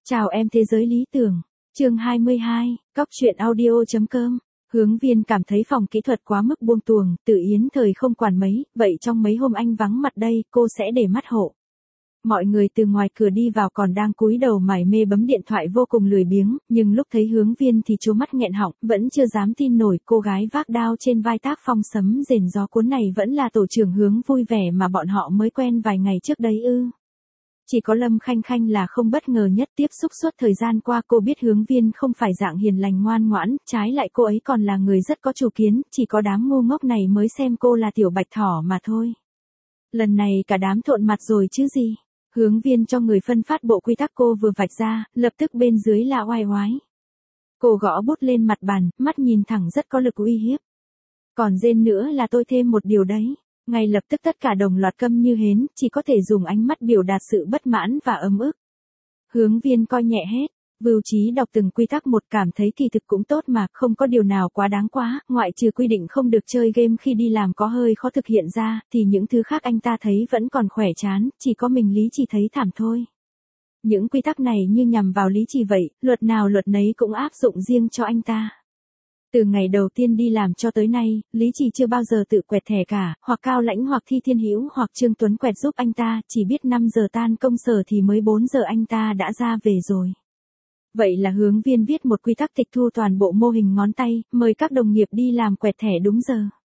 Chào em thế giới lý tưởng. Chương 22, Cóc truyện audio.com. Hướng Viên cảm thấy phòng kỹ thuật quá mức buông tuồng, Tự Yến thời không quản mấy, vậy trong mấy hôm anh vắng mặt đây, cô sẽ để mắt hộ. Mọi người từ ngoài cửa đi vào còn đang cúi đầu mải mê bấm điện thoại vô cùng lười biếng, nhưng lúc thấy Hướng Viên thì trố mắt nghẹn họng, vẫn chưa dám tin nổi cô gái vác đao trên vai tác phong sấm rền gió cuốn này vẫn là tổ trưởng Hướng vui vẻ mà bọn họ mới quen vài ngày trước đấy ư. Chỉ có Lâm Khanh Khanh là không bất ngờ nhất, tiếp xúc suốt thời gian qua cô biết Hướng Viên không phải dạng hiền lành ngoan ngoãn, trái lại cô ấy còn là người rất có chủ kiến, chỉ có đám ngu ngốc này mới xem cô là tiểu bạch thỏ mà thôi. Lần này cả đám thộn mặt rồi chứ gì. Hướng Viên cho người phân phát bộ quy tắc cô vừa vạch ra, lập tức bên dưới là oai oái. Cô gõ bút lên mặt bàn, mắt nhìn thẳng rất có lực uy hiếp. Còn rên nữa là tôi thêm một điều đấy. Ngay lập tức tất cả đồng loạt câm như hến, chỉ có thể dùng ánh mắt biểu đạt sự bất mãn và ấm ức. Hướng Viên coi nhẹ hết, Vưu Trí đọc từng quy tắc một cảm thấy kỳ thực cũng tốt mà, không có điều nào quá đáng quá, ngoại trừ quy định không được chơi game khi đi làm có hơi khó thực hiện ra, thì những thứ khác anh ta thấy vẫn còn khỏe chán, chỉ có mình Lý Trì thấy thảm thôi. Những quy tắc này như nhằm vào Lý Trì vậy, luật nào luật nấy cũng áp dụng riêng cho anh ta. Từ ngày đầu tiên đi làm cho tới nay, Lý Trì chưa bao giờ tự quẹt thẻ cả, hoặc Cao Lãnh hoặc Thi Thiên Hữu hoặc Trương Tuấn quẹt giúp anh ta, chỉ biết 5 giờ tan công sở thì mới 4 giờ anh ta đã ra về rồi. Vậy là Hướng Viên viết một quy tắc tịch thu toàn bộ mô hình ngón tay, mời các đồng nghiệp đi làm quẹt thẻ đúng giờ.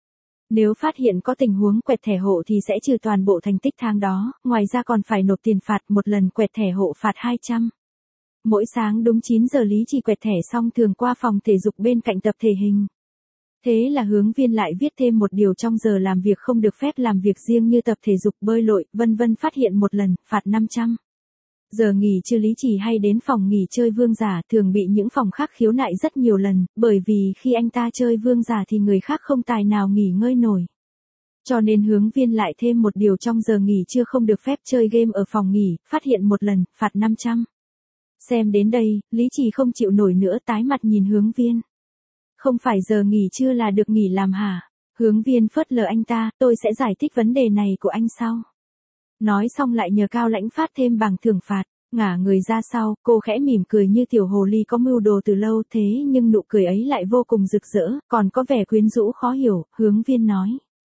Nếu phát hiện có tình huống quẹt thẻ hộ thì sẽ trừ toàn bộ thành tích tháng đó, ngoài ra còn phải nộp tiền phạt, một lần quẹt thẻ hộ phạt 200. Mỗi sáng đúng 9 giờ Lý Trì quẹt thẻ xong thường qua phòng thể dục bên cạnh tập thể hình. Thế là Hướng Viên lại viết thêm một điều trong giờ làm việc không được phép làm việc riêng như tập thể dục, bơi lội, vân vân, phát hiện một lần, phạt 500. Giờ nghỉ trưa Lý Trì hay đến phòng nghỉ chơi vương giả, thường bị những phòng khác khiếu nại rất nhiều lần, bởi vì khi anh ta chơi vương giả thì người khác không tài nào nghỉ ngơi nổi. Cho nên Hướng Viên lại thêm một điều trong giờ nghỉ trưa không được phép chơi game ở phòng nghỉ, phát hiện một lần, phạt 500. Xem đến đây, Lý Trì không chịu nổi nữa, tái mặt nhìn Hướng Viên. Không phải giờ nghỉ trưa là được nghỉ làm hả? Hướng Viên phớt lờ anh ta, tôi sẽ giải thích vấn đề này của anh sau. Nói xong lại nhờ Cao Lãnh phát thêm bảng thưởng phạt, ngả người ra sau, cô khẽ mỉm cười như tiểu hồ ly có mưu đồ từ lâu, thế nhưng nụ cười ấy lại vô cùng rực rỡ, còn có vẻ quyến rũ khó hiểu. Hướng Viên nói.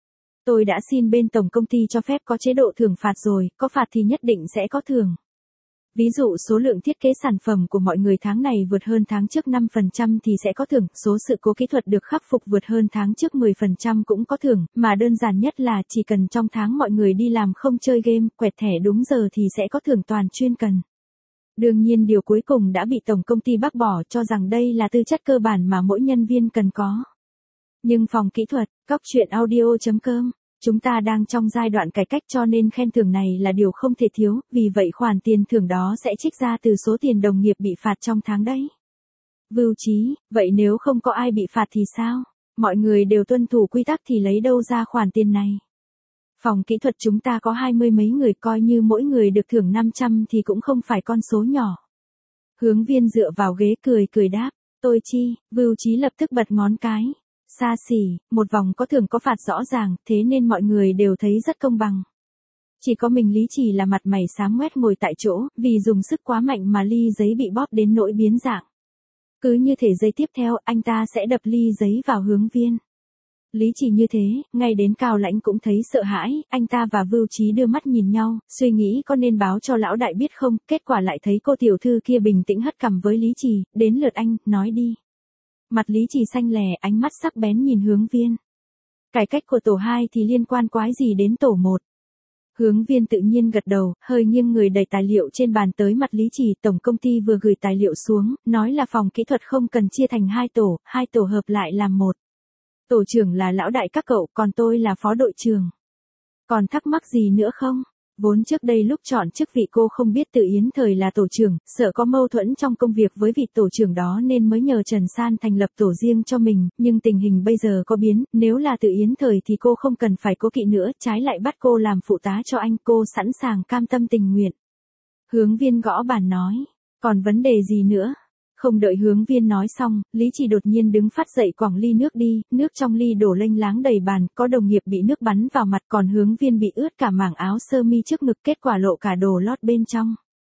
Tôi đã xin bên tổng công ty cho phép có chế độ thưởng phạt rồi, có phạt thì nhất định sẽ có thưởng. Ví dụ số lượng thiết kế sản phẩm của mọi người tháng này vượt hơn tháng trước 5% thì sẽ có thưởng, số sự cố kỹ thuật được khắc phục vượt hơn tháng trước 10% cũng có thưởng, mà đơn giản nhất là chỉ cần trong tháng mọi người đi làm không chơi game, quẹt thẻ đúng giờ thì sẽ có thưởng toàn chuyên cần. Đương nhiên điều cuối cùng đã bị tổng công ty bác bỏ, cho rằng đây là tư chất cơ bản mà mỗi nhân viên cần có. Nhưng phòng kỹ thuật, Cóc truyện audio.com, chúng ta đang trong giai đoạn cải cách cho nên khen thưởng này là điều không thể thiếu, vì vậy khoản tiền thưởng đó sẽ trích ra từ số tiền đồng nghiệp bị phạt trong tháng đấy. Vưu Trí, vậy nếu không có ai bị phạt thì sao? Mọi người đều tuân thủ quy tắc thì lấy đâu ra khoản tiền này? Phòng kỹ thuật chúng ta có 20 mấy người, coi như mỗi người được thưởng 500 thì cũng không phải con số nhỏ. Hướng Viên dựa vào ghế cười đáp, tôi chi, Vưu Trí lập tức bật ngón cái. Xa xỉ, một vòng có thưởng có phạt rõ ràng, thế nên mọi người đều thấy rất công bằng. Chỉ có mình Lý Trì là mặt mày xám ngoét ngồi tại chỗ, vì dùng sức quá mạnh mà ly giấy bị bóp đến nỗi biến dạng. Cứ như thể giây tiếp theo, anh ta sẽ đập ly giấy vào Hướng Viên. Lý Trì như thế, ngay đến Cao Lãnh cũng thấy sợ hãi, anh ta và Vưu Trí đưa mắt nhìn nhau, suy nghĩ có nên báo cho lão đại biết không, kết quả lại thấy cô tiểu thư kia bình tĩnh hất cằm với Lý Trì, đến lượt anh, nói đi. Mặt Lý Trì xanh lè, ánh mắt sắc bén nhìn Hướng Viên. Cải cách của tổ 2 thì liên quan quái gì đến tổ 1? Hướng Viên tự nhiên gật đầu, hơi nghiêng người đẩy tài liệu trên bàn tới mặt Lý Trì. Tổng công ty vừa gửi tài liệu xuống, nói là phòng kỹ thuật không cần chia thành hai tổ hợp lại làm một. Tổ trưởng là lão đại các cậu, còn tôi là phó đội trưởng. Còn thắc mắc gì nữa không? Vốn trước đây lúc chọn chức vị cô không biết Tự Yến thời là tổ trưởng, sợ có mâu thuẫn trong công việc với vị tổ trưởng đó nên mới nhờ Trần San thành lập tổ riêng cho mình, nhưng tình hình bây giờ có biến, nếu là Tự Yến thời thì cô không cần phải cố kỵ nữa, trái lại bắt cô làm phụ tá cho anh, cô sẵn sàng cam tâm tình nguyện. Hướng Viên gõ bàn nói, còn vấn đề gì nữa? Không đợi Hướng Viên nói xong, Lý Trì đột nhiên đứng phát dậy quẳng ly nước đi, nước trong ly đổ lênh láng đầy bàn, có đồng nghiệp bị nước bắn vào mặt, còn Hướng Viên bị ướt cả mảng áo sơ mi trước ngực, kết quả lộ cả đồ lót bên trong.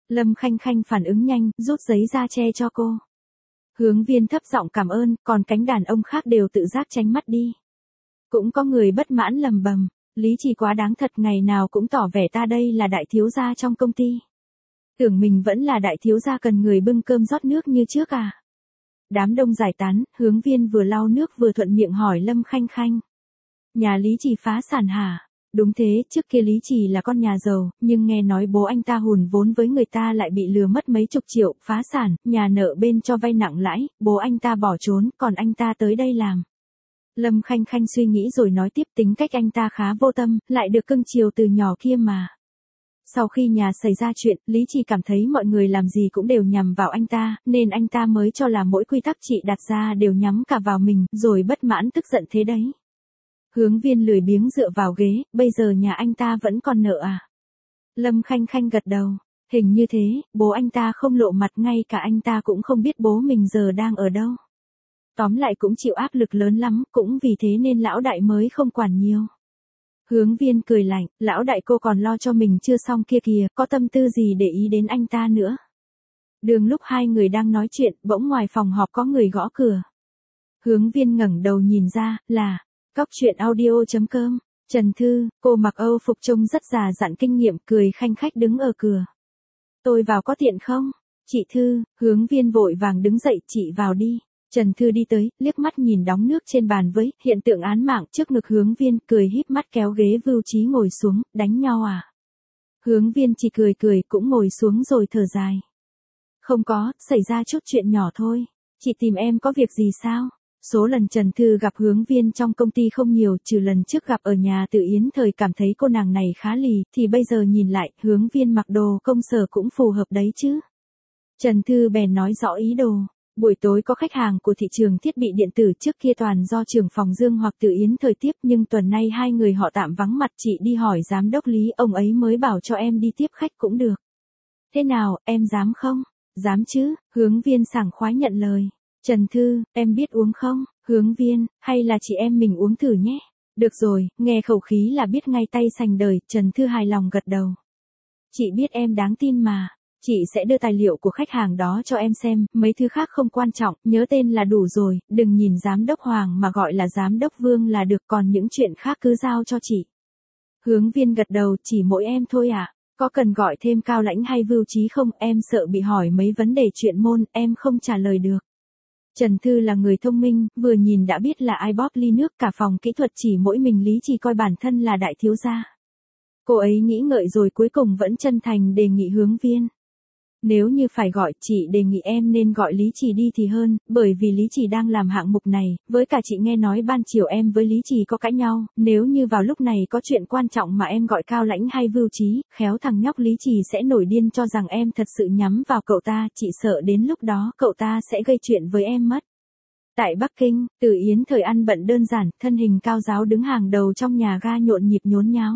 Lâm Khanh Khanh phản ứng nhanh, rút giấy ra che cho cô. Hướng Viên thấp giọng cảm ơn, còn cánh đàn ông khác đều tự giác tránh mắt đi. Cũng có người bất mãn lầm bầm, Lý Trì quá đáng thật, ngày nào cũng tỏ vẻ ta đây là đại thiếu gia trong công ty. Tưởng mình vẫn là đại thiếu gia cần người bưng cơm rót nước như trước à. Đám đông giải tán, Hướng Viên vừa lau nước vừa thuận miệng hỏi Lâm Khanh Khanh. Nhà Lý Trì phá sản hả? Đúng thế, trước kia Lý Trì là con nhà giàu, nhưng nghe nói bố anh ta hùn vốn với người ta lại bị lừa mất mấy chục triệu, phá sản, nhà nợ bên cho vay nặng lãi, bố anh ta bỏ trốn, còn anh ta tới đây làm. Lâm Khanh Khanh suy nghĩ rồi nói tiếp, tính cách anh ta khá vô tâm, lại được cưng chiều từ nhỏ kia mà. Sau khi nhà xảy ra chuyện, Lý Trì cảm thấy mọi người làm gì cũng đều nhằm vào anh ta, nên anh ta mới cho là mỗi quy tắc chị đặt ra đều nhắm cả vào mình, rồi bất mãn tức giận thế đấy. Hướng Viên lười biếng dựa vào ghế, bây giờ nhà anh ta vẫn còn nợ à? Lâm Khanh Khanh gật đầu, hình như thế, bố anh ta không lộ mặt, ngay cả anh ta cũng không biết bố mình giờ đang ở đâu. Tóm lại cũng chịu áp lực lớn lắm, cũng vì thế nên lão đại mới không quản nhiều. Hướng Viên cười lạnh, lão đại cô còn lo cho mình chưa xong kia kìa, có tâm tư gì để ý đến anh ta nữa. Đường lúc hai người đang nói chuyện, bỗng ngoài phòng họp có người gõ cửa. Hướng Viên ngẩng đầu nhìn ra, là Cóc Truyện Audio.com. Trần Thư, cô mặc Âu phục trông rất già dặn kinh nghiệm, cười khanh khách đứng ở cửa. Tôi vào có tiện không? Chị Thư, Hướng Viên vội vàng đứng dậy, chị vào đi. Trần Thư đi tới, liếc mắt nhìn đóng nước trên bàn với hiện tượng án mạng trước ngực Hướng Viên, cười híp mắt kéo ghế Vưu Trí ngồi xuống, đánh nhau à? Hướng Viên chỉ cười cười cũng ngồi xuống rồi thở dài. Không có, xảy ra chút chuyện nhỏ thôi. Chị tìm em có việc gì sao? Số lần Trần Thư gặp Hướng Viên trong công ty không nhiều, trừ lần trước gặp ở nhà Tự Yến thời cảm thấy cô nàng này khá lì, thì bây giờ nhìn lại, Hướng Viên mặc đồ công sở cũng phù hợp đấy chứ. Trần Thư bèn nói rõ ý đồ. Buổi tối có khách hàng của thị trường thiết bị điện tử, trước kia toàn do trưởng phòng Dương hoặc Tự Yến thời tiếp, nhưng tuần nay hai người họ tạm vắng mặt, chị đi hỏi giám đốc Lý, ông ấy mới bảo cho em đi tiếp khách cũng được. Thế nào, em dám không? Dám chứ, Hướng Viên sảng khoái nhận lời. Trần Thư, em biết uống không? Hướng Viên, hay là chị em mình uống thử nhé? Được rồi, nghe khẩu khí là biết ngay tay sành đời, Trần Thư hài lòng gật đầu. Chị biết em đáng tin mà. Chị sẽ đưa tài liệu của khách hàng đó cho em xem, mấy thứ khác không quan trọng, nhớ tên là đủ rồi, đừng nhìn giám đốc Hoàng mà gọi là giám đốc Vương là được, còn những chuyện khác cứ giao cho chị. Hướng Viên gật đầu, chỉ mỗi em thôi à? Có cần gọi thêm Cao Lãnh hay Vưu Trí không? Em sợ bị hỏi mấy vấn đề chuyên môn, em không trả lời được. Trần Thư là người thông minh, vừa nhìn đã biết là ai bóp ly nước, cả phòng kỹ thuật chỉ mỗi mình Lý Trì coi bản thân là đại thiếu gia. Cô ấy nghĩ ngợi rồi cuối cùng vẫn chân thành đề nghị Hướng Viên. Nếu như phải gọi, chị đề nghị em nên gọi Lý Trì đi thì hơn, bởi vì Lý Trì đang làm hạng mục này, với cả chị nghe nói ban chiều em với Lý Trì có cãi nhau, nếu như vào lúc này có chuyện quan trọng mà em gọi Cao Lãnh hay Vưu Trí, khéo thằng nhóc Lý Trì sẽ nổi điên cho rằng em thật sự nhắm vào cậu ta, chị sợ đến lúc đó cậu ta sẽ gây chuyện với em mất. Tại Bắc Kinh, Tự Yến thời ăn bận đơn giản, thân hình cao ráo đứng hàng đầu trong nhà ga nhộn nhịp nhốn nháo.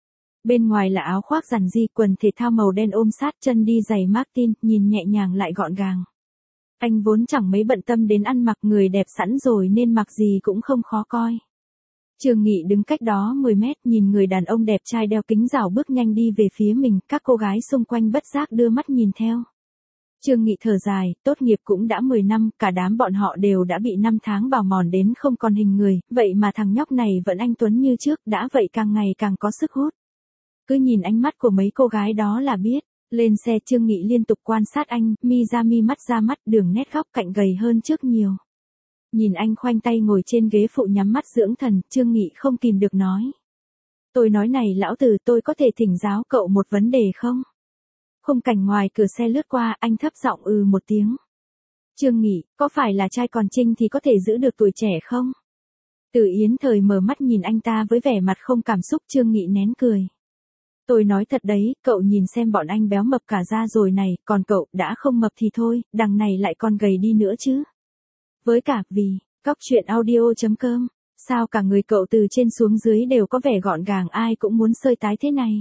Bên ngoài là áo khoác giản dị, quần thể thao màu đen ôm sát, chân đi giày Martin, nhìn nhẹ nhàng lại gọn gàng. Anh vốn chẳng mấy bận tâm đến ăn mặc, người đẹp sẵn rồi nên mặc gì cũng không khó coi. Trương Nghị đứng cách đó 10 mét, nhìn người đàn ông đẹp trai đeo kính rảo bước nhanh đi về phía mình, các cô gái xung quanh bất giác đưa mắt nhìn theo. Trương Nghị thở dài, tốt nghiệp cũng đã 10 năm, cả đám bọn họ đều đã bị năm tháng bào mòn đến không còn hình người, vậy mà thằng nhóc này vẫn anh tuấn như trước, đã vậy càng ngày càng có sức hút. Cứ nhìn ánh mắt của mấy cô gái đó là biết. Lên xe Trương Nghị liên tục quan sát anh, mi ra mắt, đường nét góc cạnh gầy hơn trước nhiều. Nhìn anh khoanh tay ngồi trên ghế phụ nhắm mắt dưỡng thần, Trương Nghị không kìm được nói. Tôi nói này lão tử, tôi có thể thỉnh giáo cậu một vấn đề không? Khung cảnh ngoài cửa xe lướt qua, anh thấp giọng một tiếng. Trương Nghị, có phải là trai còn trinh thì có thể giữ được tuổi trẻ không? Tự Yến thời mở mắt nhìn anh ta với vẻ mặt không cảm xúc, Trương Nghị nén cười. Tôi nói thật đấy, cậu nhìn xem bọn anh béo mập cả ra rồi này, còn cậu, đã không mập thì thôi, đằng này lại còn gầy đi nữa chứ. Với cả, vì, Cóc Truyện Audio.com, sao cả người cậu từ trên xuống dưới đều có vẻ gọn gàng, ai cũng muốn xơi tái thế này.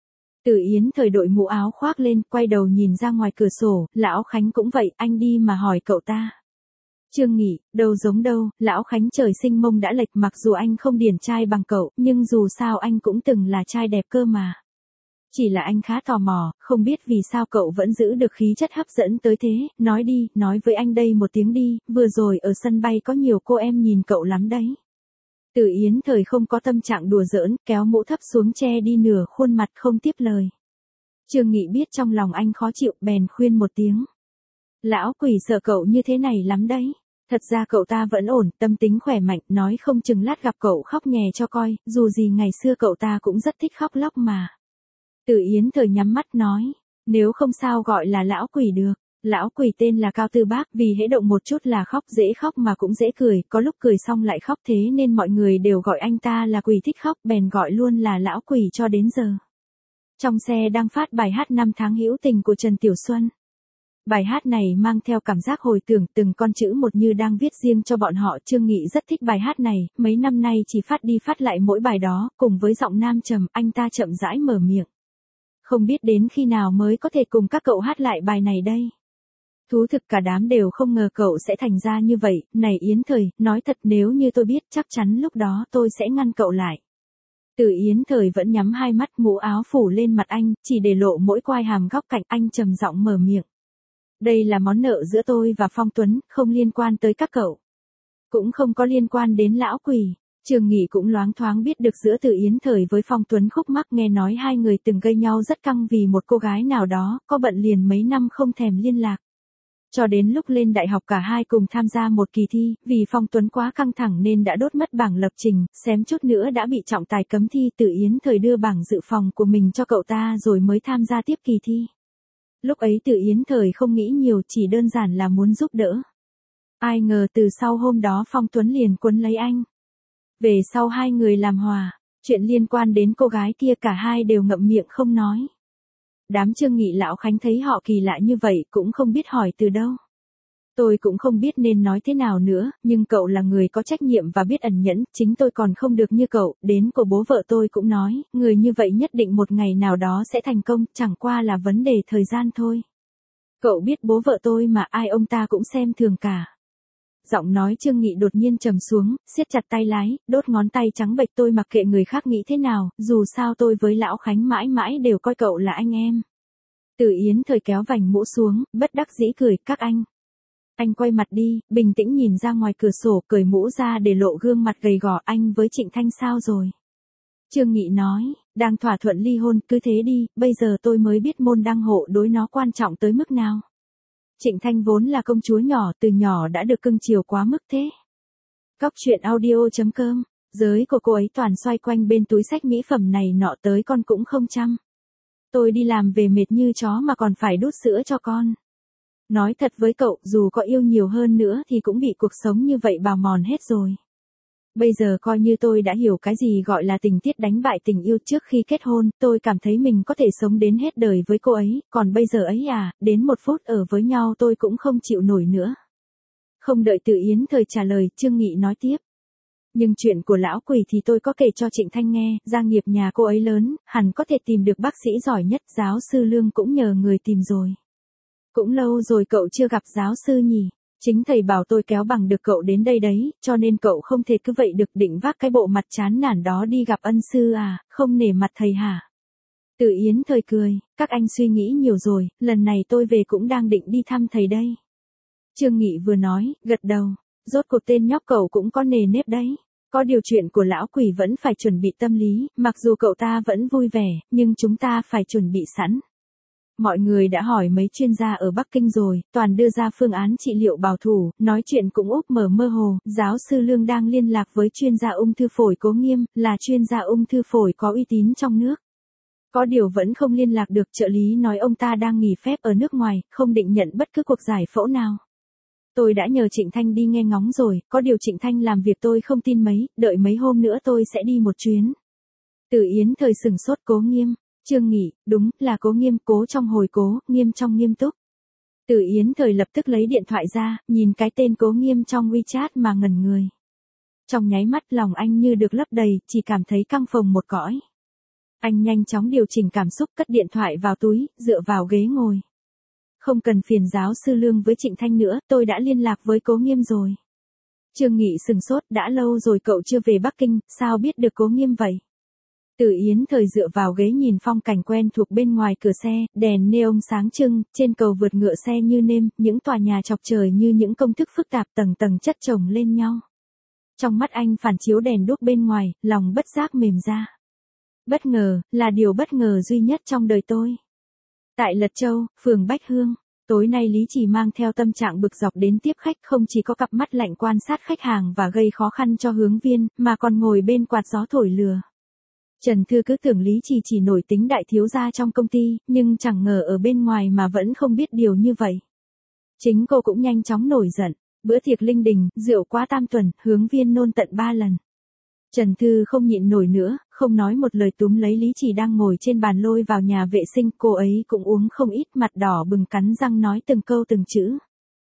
Tự Yến thời đội mũ áo khoác lên, quay đầu nhìn ra ngoài cửa sổ, Lão Khánh cũng vậy, anh đi mà hỏi cậu ta. Trương Nghị, đâu giống đâu, Lão Khánh trời sinh mông đã lệch, mặc dù anh không điển trai bằng cậu, nhưng dù sao anh cũng từng là trai đẹp cơ mà. Chỉ là anh khá tò mò, không biết vì sao cậu vẫn giữ được khí chất hấp dẫn tới thế, nói đi, nói với anh đây một tiếng đi, vừa rồi ở sân bay có nhiều cô em nhìn cậu lắm đấy. Từ Yến Thời không có tâm trạng đùa giỡn, kéo mũ thấp xuống che đi nửa khuôn mặt không tiếp lời. Trương Nghị biết trong lòng anh khó chịu, bèn khuyên một tiếng. Lão quỷ sợ cậu như thế này lắm đấy. Thật ra cậu ta vẫn ổn, tâm tính khỏe mạnh, nói không chừng lát gặp cậu khóc nhè cho coi, dù gì ngày xưa cậu ta cũng rất thích khóc lóc mà. Từ Yến Thời nhắm mắt nói, nếu không sao gọi là lão quỷ được. Lão quỷ tên là Cao Tư Bác, vì hễ động một chút là khóc, dễ khóc mà cũng dễ cười, có lúc cười xong lại khóc, thế nên mọi người đều gọi anh ta là quỷ thích khóc, bèn gọi luôn là lão quỷ cho đến giờ. Trong xe đang phát bài hát Năm tháng hữu tình của Trần Tiểu Xuân. Bài hát này mang theo cảm giác hồi tưởng, từng con chữ một như đang viết riêng cho bọn họ. Trương Nghị rất thích bài hát này, mấy năm nay chỉ phát đi phát lại mỗi bài đó, cùng với giọng nam trầm, anh ta chậm rãi mở miệng. Không biết đến khi nào mới có thể cùng các cậu hát lại bài này đây. Thú thực cả đám đều không ngờ cậu sẽ thành ra như vậy. Này Yến Thời, nói thật, nếu như tôi biết chắc chắn lúc đó tôi sẽ ngăn cậu lại. Từ Yến Thời vẫn nhắm hai mắt, mũ áo phủ lên mặt anh, chỉ để lộ mỗi quai hàm góc cạnh. Anh trầm giọng mở miệng. Đây là món nợ giữa tôi và Phong Tuấn, không liên quan tới các cậu. Cũng không có liên quan đến lão quỷ. Trương Nghị cũng loáng thoáng biết được giữa Từ Yến Thời với Phong Tuấn khúc mắc, nghe nói hai người từng gây nhau rất căng vì một cô gái nào đó, có bận liền mấy năm không thèm liên lạc. Cho đến lúc lên đại học cả hai cùng tham gia một kỳ thi, vì Phong Tuấn quá căng thẳng nên đã đốt mất bảng lập trình, xém chút nữa đã bị trọng tài cấm thi. Từ Yến Thời đưa bảng dự phòng của mình cho cậu ta rồi mới tham gia tiếp kỳ thi. Lúc ấy Từ Yến Thời không nghĩ nhiều, chỉ đơn giản là muốn giúp đỡ. Ai ngờ từ sau hôm đó Phong Tuấn liền quấn lấy anh. Về sau hai người làm hòa, chuyện liên quan đến cô gái kia cả hai đều ngậm miệng không nói. Đám Trương Nghị Lão Khánh thấy họ kỳ lạ như vậy cũng không biết hỏi từ đâu. Tôi cũng không biết nên nói thế nào nữa, nhưng cậu là người có trách nhiệm và biết ẩn nhẫn, chính tôi còn không được như cậu, đến của bố vợ tôi cũng nói, người như vậy nhất định một ngày nào đó sẽ thành công, chẳng qua là vấn đề thời gian thôi. Cậu biết bố vợ tôi mà, ai ông ta cũng xem thường cả. Giọng nói Trương Nghị đột nhiên trầm xuống, siết chặt tay lái, đốt ngón tay trắng bệch. Tôi mặc kệ người khác nghĩ thế nào, dù sao tôi với Lão Khánh mãi mãi đều coi cậu là anh em. Từ Yến Thời kéo vành mũ xuống, bất đắc dĩ cười, các anh. Anh quay mặt đi, bình tĩnh nhìn ra ngoài cửa sổ, cởi mũ ra để lộ gương mặt gầy gò. Anh với Trịnh Thanh sao rồi? Trương Nghị nói, đang thỏa thuận ly hôn, cứ thế đi, bây giờ tôi mới biết môn đăng hộ đối nó quan trọng tới mức nào. Trịnh Thanh vốn là công chúa nhỏ, từ nhỏ đã được cưng chiều quá mức thế. Cóc truyện audio.com, giới của cô ấy toàn xoay quanh bên túi xách mỹ phẩm này nọ, tới con cũng không chăm. Tôi đi làm về mệt như chó mà còn phải đút sữa cho con. Nói thật với cậu, dù có yêu nhiều hơn nữa thì cũng bị cuộc sống như vậy bào mòn hết rồi. Bây giờ coi như tôi đã hiểu cái gì gọi là tình tiết đánh bại tình yêu. Trước khi kết hôn, tôi cảm thấy mình có thể sống đến hết đời với cô ấy, còn bây giờ ấy à, đến một phút ở với nhau tôi cũng không chịu nổi nữa. Không đợi Từ Yến Thời trả lời, Trương Nghị nói tiếp. Nhưng chuyện của lão quỷ thì tôi có kể cho Trịnh Thanh nghe, gia nghiệp nhà cô ấy lớn, hẳn có thể tìm được bác sĩ giỏi nhất, giáo sư Lương cũng nhờ người tìm rồi. Cũng lâu rồi cậu chưa gặp giáo sư nhỉ? Chính thầy bảo tôi kéo bằng được cậu đến đây đấy, cho nên cậu không thể cứ vậy được, định vác cái bộ mặt chán nản đó đi gặp ân sư à, không nể mặt thầy hả? Từ Yến Thời cười, các anh suy nghĩ nhiều rồi, lần này tôi về cũng đang định đi thăm thầy đây. Trương Nghị vừa nói, gật đầu, rốt cuộc tên nhóc cậu cũng có nề nếp đấy. Có điều chuyện của lão quỷ vẫn phải chuẩn bị tâm lý, mặc dù cậu ta vẫn vui vẻ, nhưng chúng ta phải chuẩn bị sẵn. Mọi người đã hỏi mấy chuyên gia ở Bắc Kinh rồi, toàn đưa ra phương án trị liệu bảo thủ, nói chuyện cũng úp mở mơ hồ. Giáo sư Lương đang liên lạc với chuyên gia ung thư phổi Cố Nghiêm, là chuyên gia ung thư phổi có uy tín trong nước. Có điều vẫn không liên lạc được, trợ lý nói ông ta đang nghỉ phép ở nước ngoài, không định nhận bất cứ cuộc giải phẫu nào. Tôi đã nhờ Trịnh Thanh đi nghe ngóng rồi, có điều Trịnh Thanh làm việc tôi không tin mấy, đợi mấy hôm nữa tôi sẽ đi một chuyến. Từ Yến Thời sừng sốt. Cố Nghiêm. Trương Nghị, đúng, là Cố Nghiêm, cố trong hồi cố, nghiêm trong nghiêm túc. Từ Yến Thời lập tức lấy điện thoại ra, nhìn cái tên Cố Nghiêm trong WeChat mà ngẩn người. Trong nháy mắt lòng anh như được lấp đầy, chỉ cảm thấy căng phồng một cõi. Anh nhanh chóng điều chỉnh cảm xúc, cất điện thoại vào túi, dựa vào ghế ngồi. Không cần phiền giáo sư Lương với Trịnh Thanh nữa, tôi đã liên lạc với Cố Nghiêm rồi. Trương Nghị sừng sốt, đã lâu rồi cậu chưa về Bắc Kinh, sao biết được Cố Nghiêm vậy? Từ Yến Thời dựa vào ghế nhìn phong cảnh quen thuộc bên ngoài cửa xe, đèn neon sáng trưng, trên cầu vượt ngựa xe như nêm, những tòa nhà chọc trời như những công thức phức tạp tầng tầng chất chồng lên nhau. Trong mắt anh phản chiếu đèn đuốc bên ngoài, lòng bất giác mềm ra. Bất ngờ, là điều bất ngờ duy nhất trong đời tôi. Tại Lật Châu, phường Bách Hương, tối nay Lý Chỉ mang theo tâm trạng bực dọc đến tiếp khách, không chỉ có cặp mắt lạnh quan sát khách hàng và gây khó khăn cho hướng viên, mà còn ngồi bên quạt gió thổi lừa. Trần Thư cứ tưởng Lý chỉ nổi tính đại thiếu gia trong công ty, nhưng chẳng ngờ ở bên ngoài mà vẫn không biết điều như vậy. Chính cô cũng nhanh chóng nổi giận. Bữa tiệc linh đình, rượu quá tam tuần, hướng viên nôn tận 3 lần. Trần Thư không nhịn nổi nữa, không nói một lời túm lấy Lý Chỉ đang ngồi trên bàn lôi vào nhà vệ sinh, cô ấy cũng uống không ít, mặt đỏ bừng cắn răng nói từng câu từng chữ.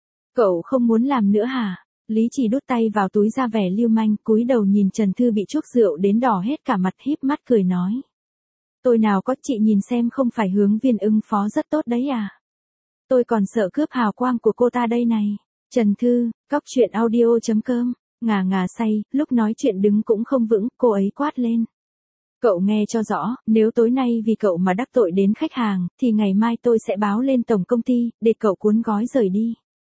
Cậu không muốn làm nữa hả? Lý Chỉ đút tay vào túi ra vẻ lưu manh, cúi đầu nhìn Trần Thư bị chuốc rượu đến đỏ hết cả mặt, híp mắt cười nói. Tôi nào có, chị nhìn xem, không phải hướng viên ứng phó rất tốt đấy à? Tôi còn sợ cướp hào quang của cô ta đây này. Trần Thư, cóc truyện audio.com, ngà say, lúc nói chuyện đứng cũng không vững, cô ấy quát lên. Cậu nghe cho rõ, nếu tối nay vì cậu mà đắc tội đến khách hàng, thì ngày mai tôi sẽ báo lên tổng công ty, để cậu cuốn gói rời đi.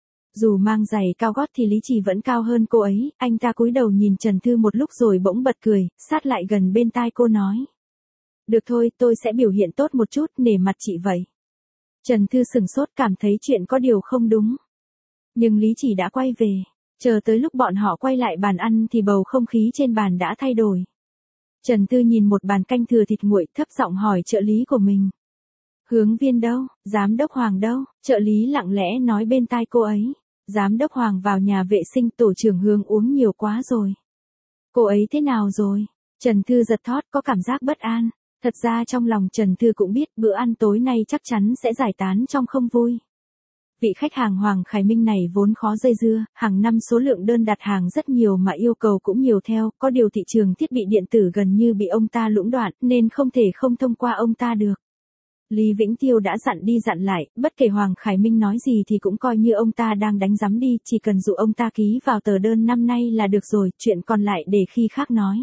Dù mang giày cao gót thì Lý Chỉ vẫn cao hơn cô ấy, anh ta cúi đầu nhìn Trần Thư một lúc rồi bỗng bật cười, sát lại gần bên tai cô nói. Được thôi, tôi sẽ biểu hiện tốt một chút, nể mặt chị vậy. Trần Thư sửng sốt, cảm thấy chuyện có điều không đúng. Nhưng Lý Chỉ đã quay về, chờ tới lúc bọn họ quay lại bàn ăn thì bầu không khí trên bàn đã thay đổi. Trần Thư nhìn một bàn canh thừa thịt nguội, thấp giọng hỏi trợ lý của mình. Hướng viên đâu, giám đốc Hoàng đâu? Trợ lý lặng lẽ nói bên tai cô ấy. Giám đốc Hoàng vào nhà vệ sinh, tổ trưởng Hướng uống nhiều quá rồi. Cô ấy thế nào rồi? Trần Thư giật thót, có cảm giác bất an. Thật ra trong lòng Trần Thư cũng biết bữa ăn tối nay chắc chắn sẽ giải tán trong không vui. Vị khách hàng Hoàng Khải Minh này vốn khó dây dưa, hàng năm số lượng đơn đặt hàng rất nhiều mà yêu cầu cũng nhiều theo, có điều thị trường thiết bị điện tử gần như bị ông ta lũng đoạn, nên không thể không thông qua ông ta được. Lý Vĩnh Tiêu đã dặn đi dặn lại, bất kể Hoàng Khải Minh nói gì thì cũng coi như ông ta đang đánh giám đi, chỉ cần dụ ông ta ký vào tờ đơn năm nay là được rồi, chuyện còn lại để khi khác nói.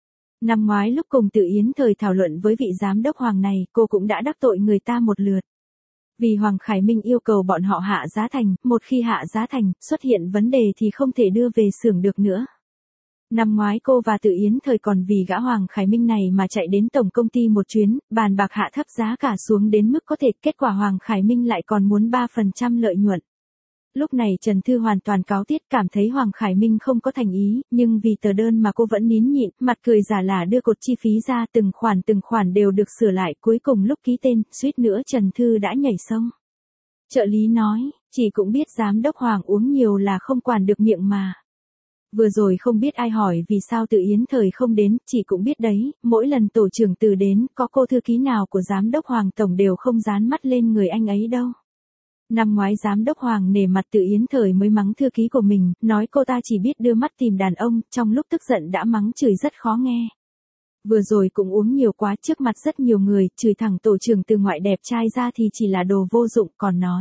Năm ngoái lúc cùng Từ Yến Thời thảo luận với vị giám đốc Hoàng này, cô cũng đã đắc tội người ta một lượt. Vì Hoàng Khải Minh yêu cầu bọn họ hạ giá thành, một khi hạ giá thành, xuất hiện vấn đề thì không thể đưa về xưởng được nữa. Năm ngoái cô và Từ Yến Thời còn vì gã Hoàng Khải Minh này mà chạy đến tổng công ty một chuyến, bàn bạc hạ thấp giá cả xuống đến mức có thể, kết quả Hoàng Khải Minh lại còn muốn 3% lợi nhuận. Lúc này Trần Thư hoàn toàn cáu tiết, cảm thấy Hoàng Khải Minh không có thành ý, nhưng vì tờ đơn mà cô vẫn nín nhịn, mặt cười giả lả đưa cột chi phí ra, từng khoản đều được sửa lại, cuối cùng lúc ký tên, suýt nữa Trần Thư đã nhảy sông. Trợ lý nói, chị cũng biết giám đốc Hoàng uống nhiều là không quản được miệng mà. Vừa rồi không biết ai hỏi vì sao Từ Yến Thời không đến, chị cũng biết đấy, mỗi lần tổ trưởng Từ đến, có cô thư ký nào của giám đốc Hoàng tổng đều không dán mắt lên người anh ấy đâu. Năm ngoái giám đốc Hoàng nể mặt Từ Yến Thời mới mắng thư ký của mình, nói cô ta chỉ biết đưa mắt tìm đàn ông, trong lúc tức giận đã mắng chửi rất khó nghe. Vừa rồi cũng uống nhiều quá, trước mặt rất nhiều người, chửi thẳng tổ trưởng Từ ngoại đẹp trai ra thì chỉ là đồ vô dụng,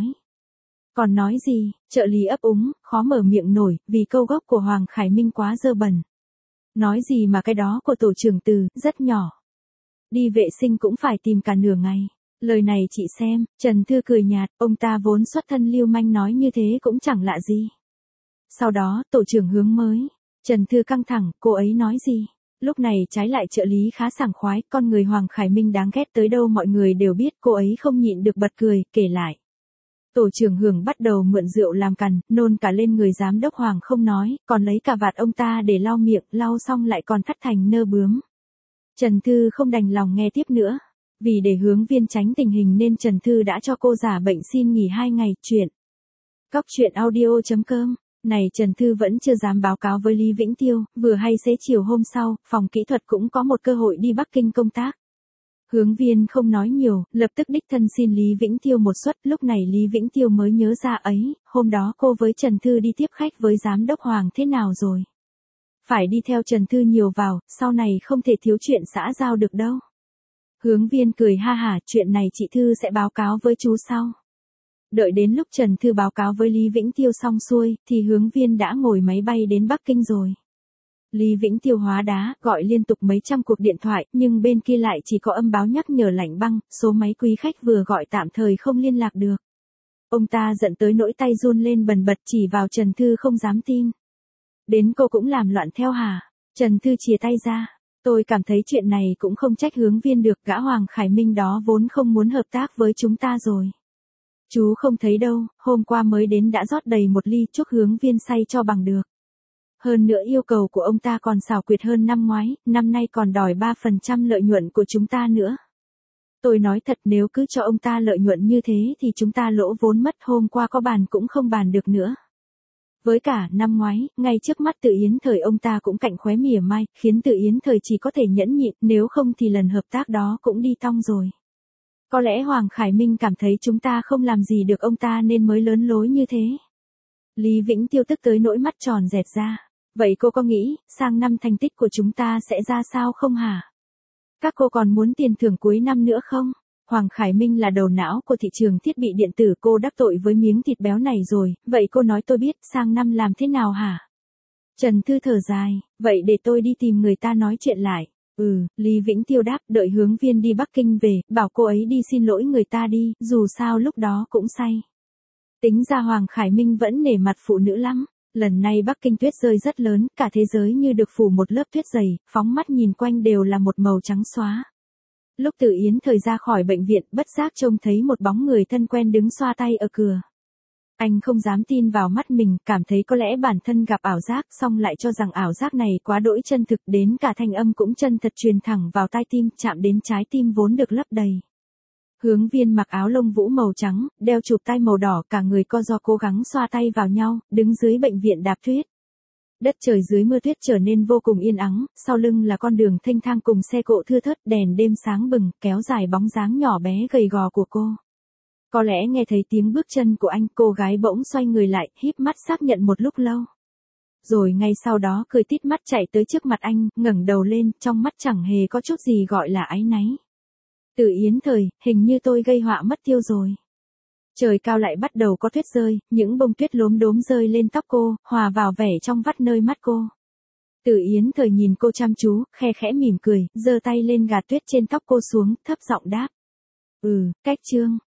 Còn nói gì, trợ lý ấp úng, khó mở miệng nổi, vì câu gốc của Hoàng Khải Minh quá dơ bẩn. Nói gì mà cái đó của tổ trưởng Từ, rất nhỏ. Đi vệ sinh cũng phải tìm cả nửa ngày. Lời này chị xem, Trần Thư cười nhạt, ông ta vốn xuất thân lưu manh nói như thế cũng chẳng lạ gì. Sau đó, tổ trưởng Hướng mới. Trần Thư căng thẳng, cô ấy nói gì? Lúc này trái lại trợ lý khá sảng khoái, con người Hoàng Khải Minh đáng ghét tới đâu mọi người đều biết, cô ấy không nhịn được bật cười, kể lại. Tổ trưởng Hưởng bắt đầu mượn rượu làm cằn, nôn cả lên người giám đốc Hoàng không nói, còn lấy cả vạt ông ta để lau miệng, lau xong lại còn thắt thành nơ bướm. Trần Thư không đành lòng nghe tiếp nữa. Vì để Hướng viên tránh tình hình nên Trần Thư đã cho cô giả bệnh xin nghỉ 2 ngày, chuyện. Cóc truyện audio.com, này Trần Thư vẫn chưa dám báo cáo với Lý Vĩnh Tiêu, vừa hay xế chiều hôm sau, phòng kỹ thuật cũng có một cơ hội đi Bắc Kinh công tác. Hướng viên không nói nhiều, lập tức đích thân xin Lý Vĩnh Tiêu một suất, lúc này Lý Vĩnh Tiêu mới nhớ ra ấy, hôm đó cô với Trần Thư đi tiếp khách với giám đốc Hoàng thế nào rồi. Phải đi theo Trần Thư nhiều vào, sau này không thể thiếu chuyện xã giao được đâu. Hướng viên cười ha hả, chuyện này chị Thư sẽ báo cáo với chú sau. Đợi đến lúc Trần Thư báo cáo với Lý Vĩnh Tiêu xong xuôi, thì Hướng viên đã ngồi máy bay đến Bắc Kinh rồi. Lý Vĩnh Tiêu hóa đá, gọi liên tục mấy trăm cuộc điện thoại, nhưng bên kia lại chỉ có âm báo nhắc nhở lạnh băng, số máy quý khách vừa gọi tạm thời không liên lạc được. Ông ta giận tới nỗi tay run lên bần bật chỉ vào Trần Thư không dám tin. Đến cô cũng làm loạn theo hả? Trần Thư chìa tay ra. Tôi cảm thấy chuyện này cũng không trách Hướng Viên được, gã Hoàng Khải Minh đó vốn không muốn hợp tác với chúng ta rồi. Chú không thấy đâu, hôm qua mới đến đã rót đầy một ly, chúc Hướng Viên say cho bằng được. Hơn nữa yêu cầu của ông ta còn xảo quyệt hơn năm ngoái, năm nay còn đòi 3% lợi nhuận của chúng ta nữa. Tôi nói thật, nếu cứ cho ông ta lợi nhuận như thế thì chúng ta lỗ vốn mất, hôm qua có bàn cũng không bàn được nữa. Với cả năm ngoái, ngay trước mắt Tự Yến Thời ông ta cũng cạnh khóe mỉa mai, khiến Tự Yến Thời chỉ có thể nhẫn nhịn, nếu không thì lần hợp tác đó cũng đi tong rồi. Có lẽ Hoàng Khải Minh cảm thấy chúng ta không làm gì được ông ta nên mới lớn lối như thế. Lý Vĩnh Tiêu tức tới nỗi mắt tròn dẹt ra. Vậy cô có nghĩ, sang năm thành tích của chúng ta sẽ ra sao không hả? Các cô còn muốn tiền thưởng cuối năm nữa không? Hoàng Khải Minh là đầu não của thị trường thiết bị điện tử, cô đắc tội với miếng thịt béo này rồi, vậy cô nói tôi biết sang năm làm thế nào hả? Trần Thư thở dài, vậy để tôi đi tìm người ta nói chuyện lại. Lý Vĩnh Tiêu đáp, đợi Hướng Viên đi Bắc Kinh về, bảo cô ấy đi xin lỗi người ta đi, dù sao lúc đó cũng say. Tính ra Hoàng Khải Minh vẫn nể mặt phụ nữ lắm. Lần này Bắc Kinh tuyết rơi rất lớn, cả thế giới như được phủ một lớp tuyết dày, phóng mắt nhìn quanh đều là một màu trắng xóa. Lúc Tự Yến Thời ra khỏi bệnh viện, bất giác trông thấy một bóng người thân quen đứng xoa tay ở cửa. Anh không dám tin vào mắt mình, cảm thấy có lẽ bản thân gặp ảo giác, xong lại cho rằng ảo giác này quá đỗi chân thực, đến cả thanh âm cũng chân thật truyền thẳng vào tai tim, chạm đến trái tim vốn được lấp đầy. Hướng Viên mặc áo lông vũ màu trắng, đeo chụp tay màu đỏ, cả người co ro cố gắng xoa tay vào nhau, đứng dưới bệnh viện đạp tuyết. Đất trời dưới mưa tuyết trở nên vô cùng yên ắng, sau lưng là con đường thênh thang cùng xe cộ thưa thớt, đèn đêm sáng bừng, kéo dài bóng dáng nhỏ bé gầy gò của cô. Có lẽ nghe thấy tiếng bước chân của anh, cô gái bỗng xoay người lại, híp mắt xác nhận một lúc lâu. Rồi ngay sau đó cười tít mắt chạy tới trước mặt anh, ngẩng đầu lên, trong mắt chẳng hề có chút gì gọi là áy náy. Tự Yến Thời, hình như tôi gây họa mất Tiêu rồi. Trời cao lại bắt đầu có tuyết rơi, những bông tuyết lốm đốm rơi lên tóc cô, hòa vào vẻ trong vắt nơi mắt cô. Tự Yến Thời nhìn cô chăm chú, khe khẽ mỉm cười, giơ tay lên gạt tuyết trên tóc cô xuống, thấp giọng đáp. Cách chương.